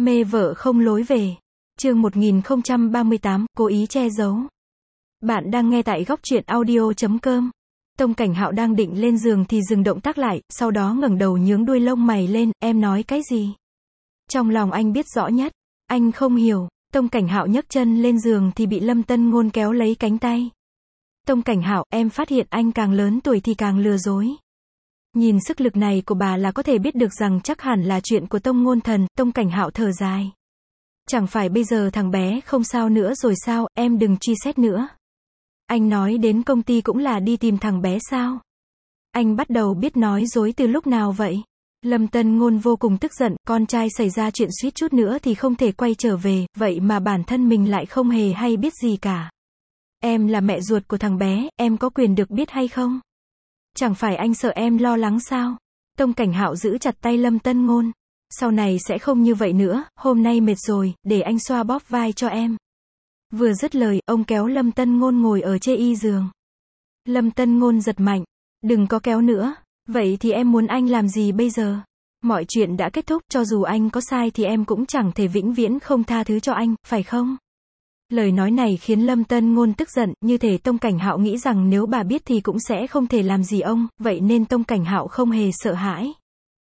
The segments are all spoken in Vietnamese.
Mê vợ không lối về. Chương 1038, cố ý che giấu. Bạn đang nghe tại goctruyện audio.com. Tông Cảnh Hạo đang định lên giường thì dừng động tác lại, sau đó ngẩng đầu nhướng đuôi lông mày lên, em nói cái gì? Trong lòng anh biết rõ nhất. Anh không hiểu. Tông Cảnh Hạo nhấc chân lên giường thì bị Lâm Tân Ngôn kéo lấy cánh tay. Tông Cảnh Hạo, em phát hiện anh càng lớn tuổi thì càng lừa dối. Nhìn sức lực này của bà là có thể biết được rằng chắc hẳn là chuyện của Tông Ngôn Thần. Tông Cảnh Hạo thở dài. Chẳng phải bây giờ thằng bé không sao nữa rồi sao, em đừng truy xét nữa. Anh nói đến công ty cũng là đi tìm thằng bé sao? Anh bắt đầu biết nói dối từ lúc nào vậy? Lâm Tân Ngôn vô cùng tức giận, con trai xảy ra chuyện suýt chút nữa thì không thể quay trở về, vậy mà bản thân mình lại không hề hay biết gì cả. Em là mẹ ruột của thằng bé, em có quyền được biết hay không? Chẳng phải anh sợ em lo lắng sao? Tông Cảnh Hạo giữ chặt tay Lâm Tân Ngôn. Sau này sẽ không như vậy nữa, hôm nay mệt rồi, để anh xoa bóp vai cho em. Vừa dứt lời, ông kéo Lâm Tân Ngôn ngồi ở chê y giường. Lâm Tân Ngôn giật mạnh. Đừng có kéo nữa. Vậy thì em muốn anh làm gì bây giờ? Mọi chuyện đã kết thúc, cho dù anh có sai thì em cũng chẳng thể vĩnh viễn không tha thứ cho anh, phải không? Lời nói này khiến Lâm Tân Ngôn tức giận, như thể Tông Cảnh Hạo nghĩ rằng nếu bà biết thì cũng sẽ không thể làm gì ông, vậy nên Tông Cảnh Hạo không hề sợ hãi.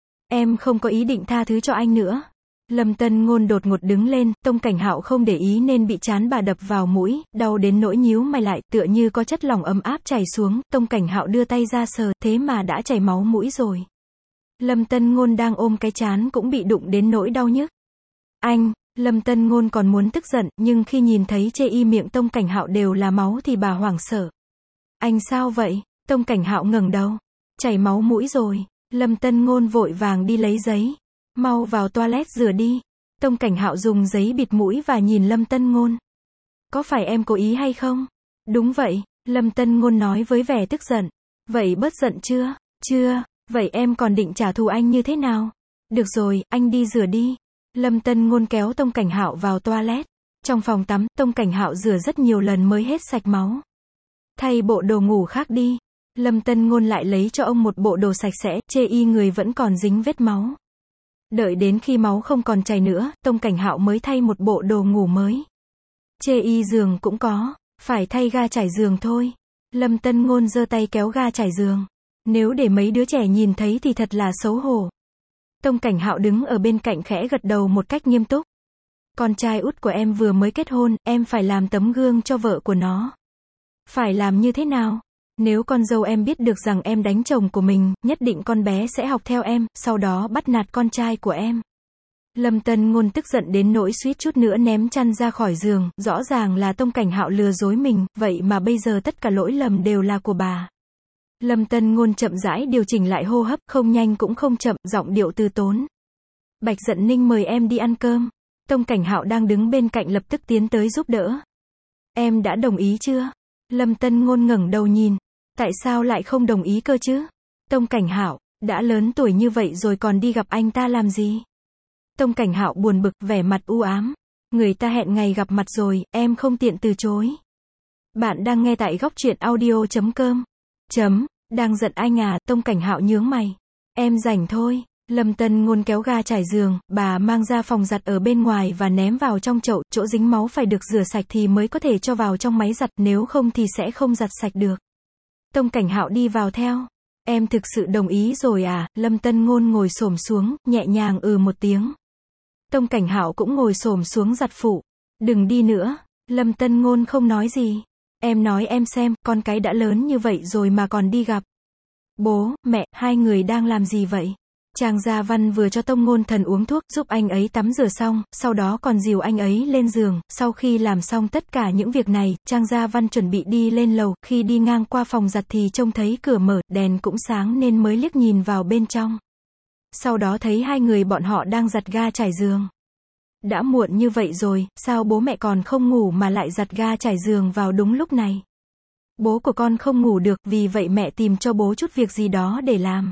Em không có ý định tha thứ cho anh nữa. Lâm Tân Ngôn đột ngột đứng lên, Tông Cảnh Hạo không để ý nên bị trán bà đập vào mũi, đau đến nỗi nhíu mày lại, tựa như có chất lỏng ấm áp chảy xuống, Tông Cảnh Hạo đưa tay ra sờ, thế mà đã chảy máu mũi rồi. Lâm Tân Ngôn đang ôm cái trán cũng bị đụng đến nỗi đau nhức. Anh, Lâm Tân Ngôn còn muốn tức giận, nhưng khi nhìn thấy chê y miệng Tông Cảnh Hạo đều là máu thì bà hoảng sợ. Anh sao vậy? Tông Cảnh Hạo ngẩng đầu. Chảy máu mũi rồi. Lâm Tân Ngôn vội vàng đi lấy giấy. Mau vào toilet rửa đi. Tông Cảnh Hạo dùng giấy bịt mũi và nhìn Lâm Tân Ngôn. Có phải em cố ý hay không? Đúng vậy, Lâm Tân Ngôn nói với vẻ tức giận. Vậy bớt giận chưa? Chưa, vậy em còn định trả thù anh như thế nào? Được rồi, anh đi rửa đi. Lâm Tân Ngôn kéo Tông Cảnh Hạo vào toilet. Trong phòng tắm, Tông Cảnh Hạo rửa rất nhiều lần mới hết sạch máu. Thay bộ đồ ngủ khác đi. Lâm Tân Ngôn lại lấy cho ông một bộ đồ sạch sẽ, chê y người vẫn còn dính vết máu. Đợi đến khi máu không còn chảy nữa, Tông Cảnh Hạo mới thay một bộ đồ ngủ mới. Chê y giường cũng có, phải thay ga trải giường thôi. Lâm Tân Ngôn giơ tay kéo ga trải giường. Nếu để mấy đứa trẻ nhìn thấy thì thật là xấu hổ. Tông Cảnh Hạo đứng ở bên cạnh khẽ gật đầu một cách nghiêm túc. Con trai út của em vừa mới kết hôn, em phải làm tấm gương cho vợ của nó. Phải làm như thế nào? Nếu con dâu em biết được rằng em đánh chồng của mình, nhất định con bé sẽ học theo em, sau đó bắt nạt con trai của em. Lâm Tân Ngôn tức giận đến nỗi suýt chút nữa ném chăn ra khỏi giường, rõ ràng là Tông Cảnh Hạo lừa dối mình, vậy mà bây giờ tất cả lỗi lầm đều là của bà. Lâm Tân Ngôn chậm rãi điều chỉnh lại hô hấp, không nhanh cũng không chậm, giọng điệu từ tốn. Bạch Dận Ninh mời em đi ăn cơm. Tông Cảnh Hạo đang đứng bên cạnh lập tức tiến tới giúp đỡ. Em đã đồng ý chưa? Lâm Tân Ngôn ngẩng đầu nhìn. Tại sao lại không đồng ý cơ chứ? Tông Cảnh Hạo, đã lớn tuổi như vậy rồi còn đi gặp anh ta làm gì? Tông Cảnh Hạo buồn bực, vẻ mặt u ám. Người ta hẹn ngày gặp mặt rồi, em không tiện từ chối. Bạn đang nghe tại goctruyện audio.com. Đang giận anh à? Tông Cảnh Hạo nhướng mày. Em rảnh thôi. Lâm Tân Ngôn kéo ga trải giường, bà mang ra phòng giặt ở bên ngoài và ném vào trong chậu, chỗ dính máu phải được rửa sạch thì mới có thể cho vào trong máy giặt, nếu không thì sẽ không giặt sạch được. Tông Cảnh Hạo đi vào theo. Em thực sự đồng ý rồi à? Lâm Tân Ngôn ngồi xổm xuống, nhẹ nhàng một tiếng. Tông Cảnh Hạo cũng ngồi xổm xuống giặt phụ. Đừng đi nữa. Lâm Tân Ngôn không nói gì. Em nói em xem, con cái đã lớn như vậy rồi mà còn đi gặp. Bố, mẹ, hai người đang làm gì vậy? Trang Gia Văn vừa cho Tông Ngôn Thần uống thuốc, giúp anh ấy tắm rửa xong, sau đó còn dìu anh ấy lên giường. Sau khi làm xong tất cả những việc này, Trang Gia Văn chuẩn bị đi lên lầu, khi đi ngang qua phòng giặt thì trông thấy cửa mở, đèn cũng sáng nên mới liếc nhìn vào bên trong. Sau đó thấy hai người bọn họ đang giặt ga trải giường. Đã muộn như vậy rồi, sao bố mẹ còn không ngủ mà lại giặt ga trải giường vào đúng lúc này? Bố của con không ngủ được, vì vậy mẹ tìm cho bố chút việc gì đó để làm.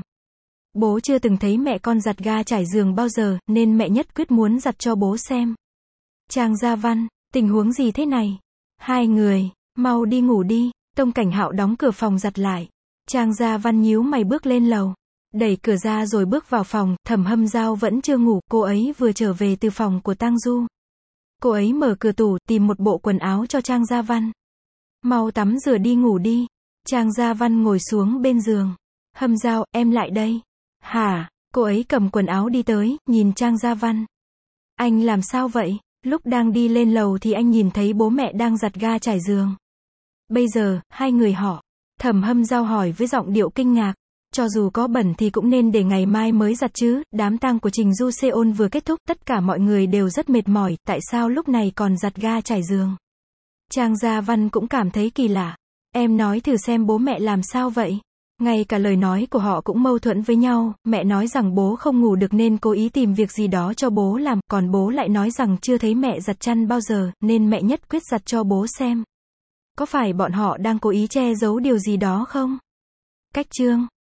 Bố chưa từng thấy mẹ con giặt ga trải giường bao giờ, nên mẹ nhất quyết muốn giặt cho bố xem. Trang Gia Văn, tình huống gì thế này? Hai người, mau đi ngủ đi. Tông Cảnh Hạo đóng cửa phòng giặt lại. Trang Gia Văn nhíu mày bước lên lầu. Đẩy cửa ra rồi bước vào phòng, Thẩm Hâm Dao vẫn chưa ngủ, cô ấy vừa trở về từ phòng của Tang Du. Cô ấy mở cửa tủ, tìm một bộ quần áo cho Trang Gia Văn. Mau tắm rửa đi ngủ đi. Trang Gia Văn ngồi xuống bên giường. Hâm Dao, em lại đây. Hả? Cô ấy cầm quần áo đi tới, nhìn Trang Gia Văn. Anh làm sao vậy? Lúc đang đi lên lầu thì anh nhìn thấy bố mẹ đang giặt ga trải giường. Bây giờ, hai người họ. Thẩm Hâm Dao hỏi với giọng điệu kinh ngạc. Cho dù có bẩn thì cũng nên để ngày mai mới giặt chứ, đám tang của Trình Du Seon vừa kết thúc, tất cả mọi người đều rất mệt mỏi, tại sao lúc này còn giặt ga trải giường? Trang Gia Văn cũng cảm thấy kỳ lạ. Em nói thử xem bố mẹ làm sao vậy? Ngay cả lời nói của họ cũng mâu thuẫn với nhau, mẹ nói rằng bố không ngủ được nên cố ý tìm việc gì đó cho bố làm, còn bố lại nói rằng chưa thấy mẹ giặt chăn bao giờ, nên mẹ nhất quyết giặt cho bố xem. Có phải bọn họ đang cố ý che giấu điều gì đó không? Cách chương